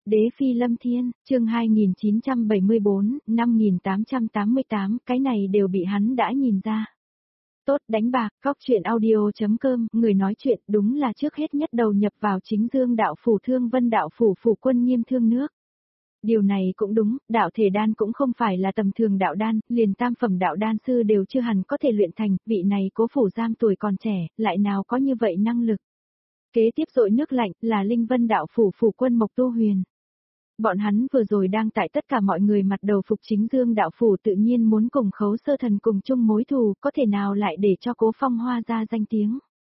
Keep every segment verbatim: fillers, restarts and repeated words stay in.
Đế phi lâm thiên, chương hai nghìn chín trăm bảy mươi bốn, năm nghìn tám trăm tám mươi tám, cái này đều bị hắn đã nhìn ra. Tốt đánh bạc, góc chuyện audio.com, người nói chuyện đúng là trước hết nhất đầu nhập vào chính dương đạo phủ Thương Vân đạo phủ phủ quân Nghiêm Thương nước. Điều này cũng đúng, đạo thể đan cũng không phải là tầm thường đạo đan, liền tam phẩm đạo đan sư đều chưa hẳn có thể luyện thành, vị này Cố Phủ Giam tuổi còn trẻ, lại nào có như vậy năng lực. Kế tiếp dội nước lạnh là Linh Vân đạo phủ phủ quân Mộc Tu Huyền. Bọn hắn vừa rồi đang tại tất cả mọi người mặt đầu phục chính dương đạo phủ tự nhiên muốn cùng Khấu Sơ Thần cùng chung mối thù, có thể nào lại để cho Cố Phong Hoa ra danh tiếng.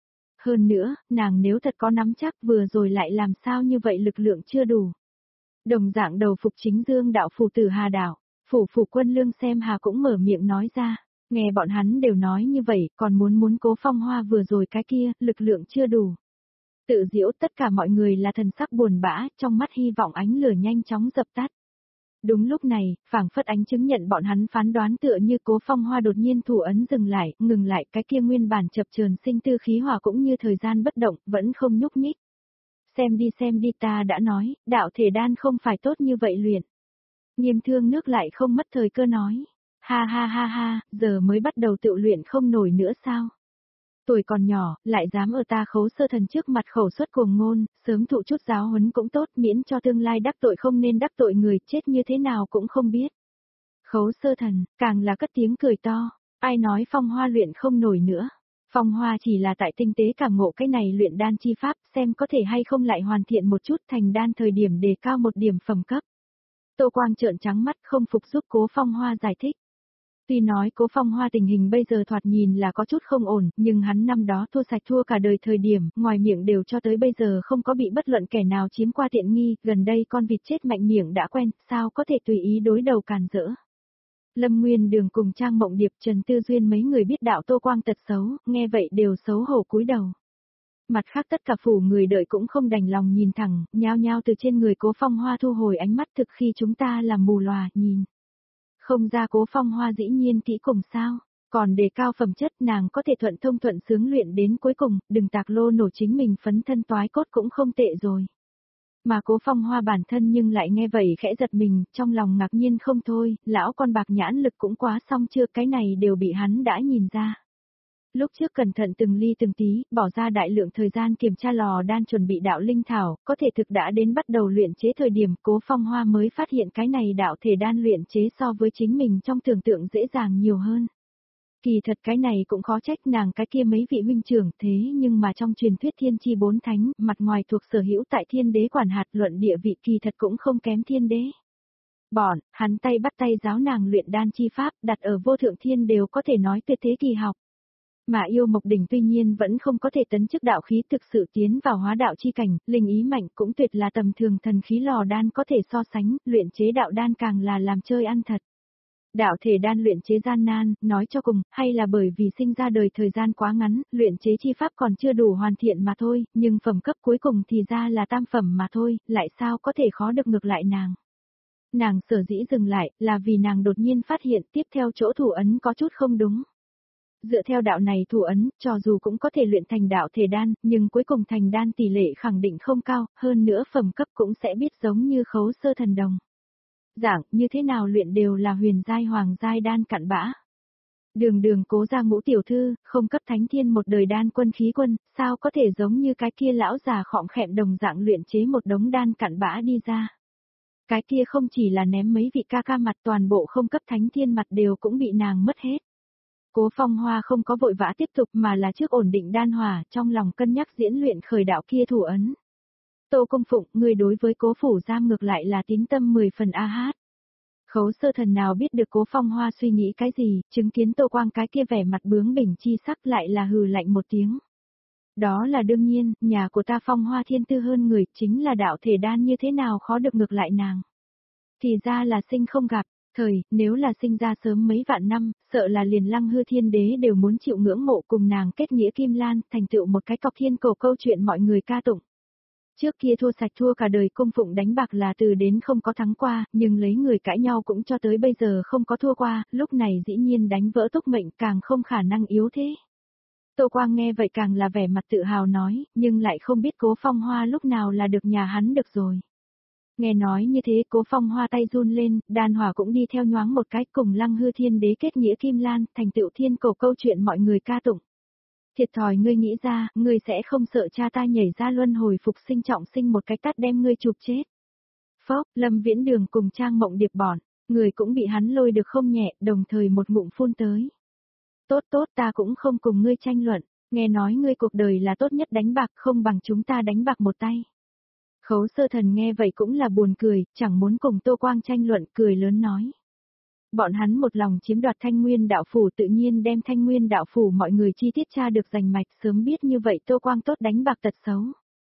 Hơn nữa, nàng nếu thật có nắm chắc vừa rồi lại làm sao như vậy lực lượng chưa đủ. Đồng dạng đầu phục chính dương đạo phủ Tử Hà đảo, phủ phủ quân Lương Xem Hà cũng mở miệng nói ra, nghe bọn hắn đều nói như vậy, còn muốn muốn Cố Phong Hoa vừa rồi cái kia, lực lượng chưa đủ. Tự diễu tất cả mọi người là thần sắc buồn bã, trong mắt hy vọng ánh lửa nhanh chóng dập tắt. Đúng lúc này, phảng phất ánh chứng nhận bọn hắn phán đoán tựa như Cố Phong Hoa đột nhiên thủ ấn dừng lại, ngừng lại cái kia nguyên bản chập chờn sinh tư khí hỏa cũng như thời gian bất động, vẫn không nhúc nhích. Xem đi xem đi, ta đã nói, đạo thể đan không phải tốt như vậy luyện. Nghiêm Thương nước lại không mất thời cơ nói. Ha ha ha ha, giờ mới bắt đầu tự luyện không nổi nữa sao? Tuổi còn nhỏ, lại dám ở ta Khấu Sơ Thần trước mặt khẩu xuất cuồng ngôn, sớm thụ chút giáo huấn cũng tốt, miễn cho tương lai đắc tội không nên đắc tội người, chết như thế nào cũng không biết. Khấu Sơ Thần, càng là cất tiếng cười to, ai nói Phong Hoa luyện không nổi nữa. Phong Hoa chỉ là tại tinh tế cảm ngộ cái này luyện đan chi pháp, xem có thể hay không lại hoàn thiện một chút thành đan thời điểm đề cao một điểm phẩm cấp. Tô Quang trợn trắng mắt không phục giúp Cố Phong Hoa giải thích. Tuy nói Cố Phong Hoa tình hình bây giờ thoạt nhìn là có chút không ổn, nhưng hắn năm đó thua sạch thua cả đời thời điểm, ngoài miệng đều cho tới bây giờ không có bị bất luận kẻ nào chiếm qua tiện nghi, gần đây con vịt chết mạnh miệng đã quen, sao có thể tùy ý đối đầu càn rỡ. Lâm Nguyên Đường cùng Trang Mộng Điệp, Trần Tư Duyên mấy người biết đạo Tô Quang tật xấu, nghe vậy đều xấu hổ cúi đầu. Mặt khác tất cả phủ người đợi cũng không đành lòng nhìn thẳng, nhao nhao từ trên người Cố Phong Hoa thu hồi ánh mắt thực khi chúng ta làm mù lòa, nhìn. Không ra Cố Phong Hoa dĩ nhiên kỹ cùng sao, còn đề cao phẩm chất nàng có thể thuận thông thuận sướng luyện đến cuối cùng, đừng tạc lô nổ chính mình phấn thân toái cốt cũng không tệ rồi. Mà Cố Phong Hoa bản thân nhưng lại nghe vậy khẽ giật mình, trong lòng ngạc nhiên không thôi, lão con bạc nhãn lực cũng quá xong chưa, cái này đều bị hắn đã nhìn ra. Lúc trước cẩn thận từng ly từng tí, bỏ ra đại lượng thời gian kiểm tra lò đan chuẩn bị đạo linh thảo, có thể thực đã đến bắt đầu luyện chế thời điểm Cố Phong Hoa mới phát hiện cái này đạo thể đan luyện chế so với chính mình trong tưởng tượng dễ dàng nhiều hơn. Kỳ thật cái này cũng khó trách nàng cái kia mấy vị huynh trưởng thế nhưng mà trong truyền thuyết thiên chi bốn thánh, mặt ngoài thuộc sở hữu tại thiên đế quản hạt luận địa vị kỳ thật cũng không kém thiên đế. Bọn, hắn tay bắt tay giáo nàng luyện đan chi pháp đặt ở vô thượng thiên đều có thể nói tuyệt thế kỳ học. Mà Yêu Mộc Đỉnh tuy nhiên vẫn không có thể tấn chức đạo khí thực sự tiến vào hóa đạo chi cảnh, linh ý mạnh cũng tuyệt là tầm thường thần khí lò đan có thể so sánh, luyện chế đạo đan càng là làm chơi ăn thật. Đạo thể đan luyện chế gian nan, nói cho cùng, hay là bởi vì sinh ra đời thời gian quá ngắn, luyện chế chi pháp còn chưa đủ hoàn thiện mà thôi, nhưng phẩm cấp cuối cùng thì ra là tam phẩm mà thôi, lại sao có thể khó được ngược lại nàng. Nàng sở dĩ dừng lại, là vì nàng đột nhiên phát hiện tiếp theo chỗ thủ ấn có chút không đúng. Dựa theo đạo này thủ ấn, cho dù cũng có thể luyện thành đạo thể đan, nhưng cuối cùng thành đan tỷ lệ khẳng định không cao, hơn nữa phẩm cấp cũng sẽ biết giống như Khấu Sơ Thần đồng. Dạng, như thế nào luyện đều là huyền giai hoàng giai đan cặn bã. Đường đường Cố gia ngũ tiểu thư, không cấp thánh thiên một đời đan quân khí quân, sao có thể giống như cái kia lão già khọm khẹm đồng dạng luyện chế một đống đan cặn bã đi ra. Cái kia không chỉ là ném mấy vị ca ca mặt, toàn bộ không cấp thánh thiên mặt đều cũng bị nàng mất hết. Cố Phong Hoa không có vội vã tiếp tục mà là trước ổn định đan hòa, trong lòng cân nhắc diễn luyện khởi đạo kia thủ ấn. Tô Công Phụng, người đối với Cố Phủ Giam ngược lại là tín tâm mười phần a hát. Khấu Sơ Thần nào biết được Cố Phong Hoa suy nghĩ cái gì, chứng kiến Tô Quang cái kia vẻ mặt bướng bỉnh chi sắc lại là hừ lạnh một tiếng. Đó là đương nhiên, nhà của ta Phong Hoa thiên tư hơn người, chính là đạo thể đan như thế nào khó được ngược lại nàng. Thì ra là sinh không gặp. Thời, nếu là sinh ra sớm mấy vạn năm, sợ là liền Lăng Hư Thiên Đế đều muốn chịu ngưỡng mộ cùng nàng kết nghĩa Kim Lan, thành tựu một cái cọc thiên cổ câu chuyện mọi người ca tụng. Trước kia thua sạch thua cả đời Cung Phụng đánh bạc là từ đến không có thắng qua, nhưng lấy người cãi nhau cũng cho tới bây giờ không có thua qua, lúc này dĩ nhiên đánh vỡ túc mệnh càng không khả năng yếu thế. Tô Quang nghe vậy càng là vẻ mặt tự hào nói, nhưng lại không biết Cố Phong Hoa lúc nào là được nhà hắn được rồi. Nghe nói như thế Cố Phong Hoa tay run lên, đan hỏa cũng đi theo nhoáng một cái cùng Lăng Hư Thiên Đế kết nghĩa kim lan, thành tựu thiên cổ câu chuyện mọi người ca tụng. Thiệt thòi ngươi nghĩ ra, ngươi sẽ không sợ cha ta nhảy ra luân hồi phục sinh trọng sinh một cái tát đem ngươi chụp chết. Phốc, Lâm Viễn Đường cùng Trang Mộng Điệp bọn, người cũng bị hắn lôi được không nhẹ, đồng thời một ngụm phun tới. Tốt tốt ta cũng không cùng ngươi tranh luận, nghe nói ngươi cuộc đời là tốt nhất đánh bạc không bằng chúng ta đánh bạc một tay. Khấu Sơ Thần nghe vậy cũng là buồn cười, chẳng muốn cùng Tô Quang tranh luận, cười lớn nói. Bọn hắn một lòng chiếm đoạt Thanh Nguyên đạo phủ tự nhiên đem Thanh Nguyên đạo phủ mọi người chi tiết tra được rành mạch, sớm biết như vậy Tô Quang tốt đánh bạc tật xấu.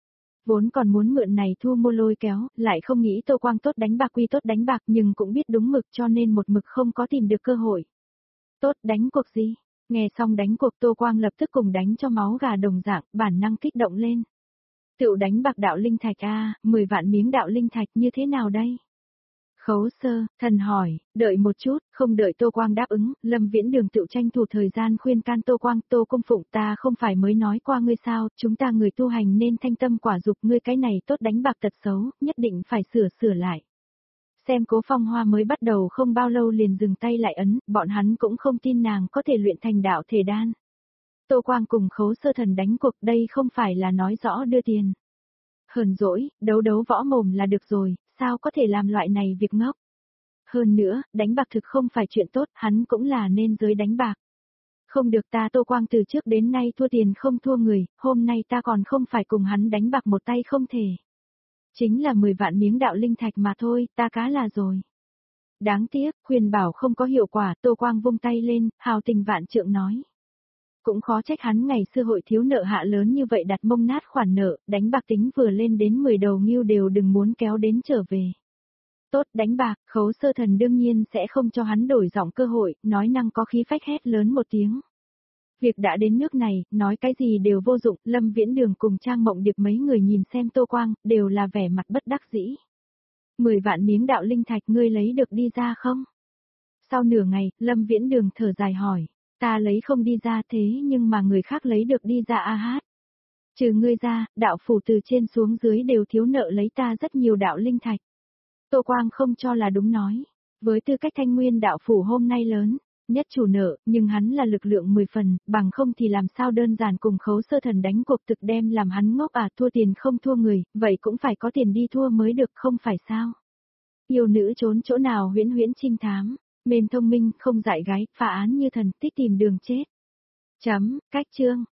Vốn còn muốn mượn này thu mua lôi kéo, lại không nghĩ Tô Quang tốt đánh bạc quy tốt đánh bạc nhưng cũng biết đúng mực cho nên một mực không có tìm được cơ hội. Tốt đánh cuộc gì? Nghe xong đánh cuộc Tô Quang lập tức cùng đánh cho máu gà đồng dạng, bản năng kích động lên. Tựu đánh bạc đạo linh thạch a, mười vạn miếng đạo linh thạch như thế nào đây? Khấu Sơ Thần hỏi, đợi một chút, không đợi Tô Quang đáp ứng, Lâm Viễn Đường tựu tranh thủ thời gian khuyên can Tô Quang, Tô Công Phụng ta không phải mới nói qua ngươi sao, chúng ta người tu hành nên thanh tâm quả dục ngươi cái này tốt đánh bạc tật xấu, nhất định phải sửa sửa lại. Xem Cố Phong Hoa mới bắt đầu không bao lâu liền dừng tay lại ấn, bọn hắn cũng không tin nàng có thể luyện thành đạo thể đan. Tô Quang cùng Khấu Sơ Thần đánh cuộc đây không phải là nói rõ đưa tiền. Hờn dỗi, đấu đấu võ mồm là được rồi, sao có thể làm loại này việc ngốc. Hơn nữa, đánh bạc thực không phải chuyện tốt, hắn cũng là nên giới đánh bạc. Không được ta Tô Quang từ trước đến nay thua tiền không thua người, hôm nay ta còn không phải cùng hắn đánh bạc một tay không thể. Chính là mười vạn miếng đạo linh thạch mà thôi, ta cá là rồi. Đáng tiếc, khuyên bảo không có hiệu quả, Tô Quang vung tay lên, hào tình vạn trượng nói. Cũng khó trách hắn ngày xưa hội thiếu nợ hạ lớn như vậy đặt mông nát khoản nợ, đánh bạc tính vừa lên đến mười đầu nghiêu đều đừng muốn kéo đến trở về. Tốt đánh bạc, Khấu Sơ Thần đương nhiên sẽ không cho hắn đổi giọng cơ hội, nói năng có khí phách hét lớn một tiếng. Việc đã đến nước này, nói cái gì đều vô dụng, Lâm Viễn Đường cùng Trang Mộng Điệp mấy người nhìn xem Tô Quang, đều là vẻ mặt bất đắc dĩ. Mười vạn miếng đạo linh thạch ngươi lấy được đi ra không? Sau nửa ngày, Lâm Viễn Đường thở dài hỏi. Ta lấy không đi ra thế nhưng mà người khác lấy được đi ra a hát. Trừ ngươi ra, đạo phủ từ trên xuống dưới đều thiếu nợ lấy ta rất nhiều đạo linh thạch. Tô Quang không cho là đúng nói. Với tư cách Thanh Nguyên đạo phủ hôm nay lớn, nhất chủ nợ, nhưng hắn là lực lượng mười phần, bằng không thì làm sao đơn giản cùng Khấu Sơ Thần đánh cuộc thực đem làm hắn ngốc à, thua tiền không thua người, vậy cũng phải có tiền đi thua mới được không phải sao. Yêu nữ trốn chỗ nào huyễn huyễn trinh thám. Mên thông minh, không dại gái, phá án như thần, tích tìm đường chết. Chấm, cách chương.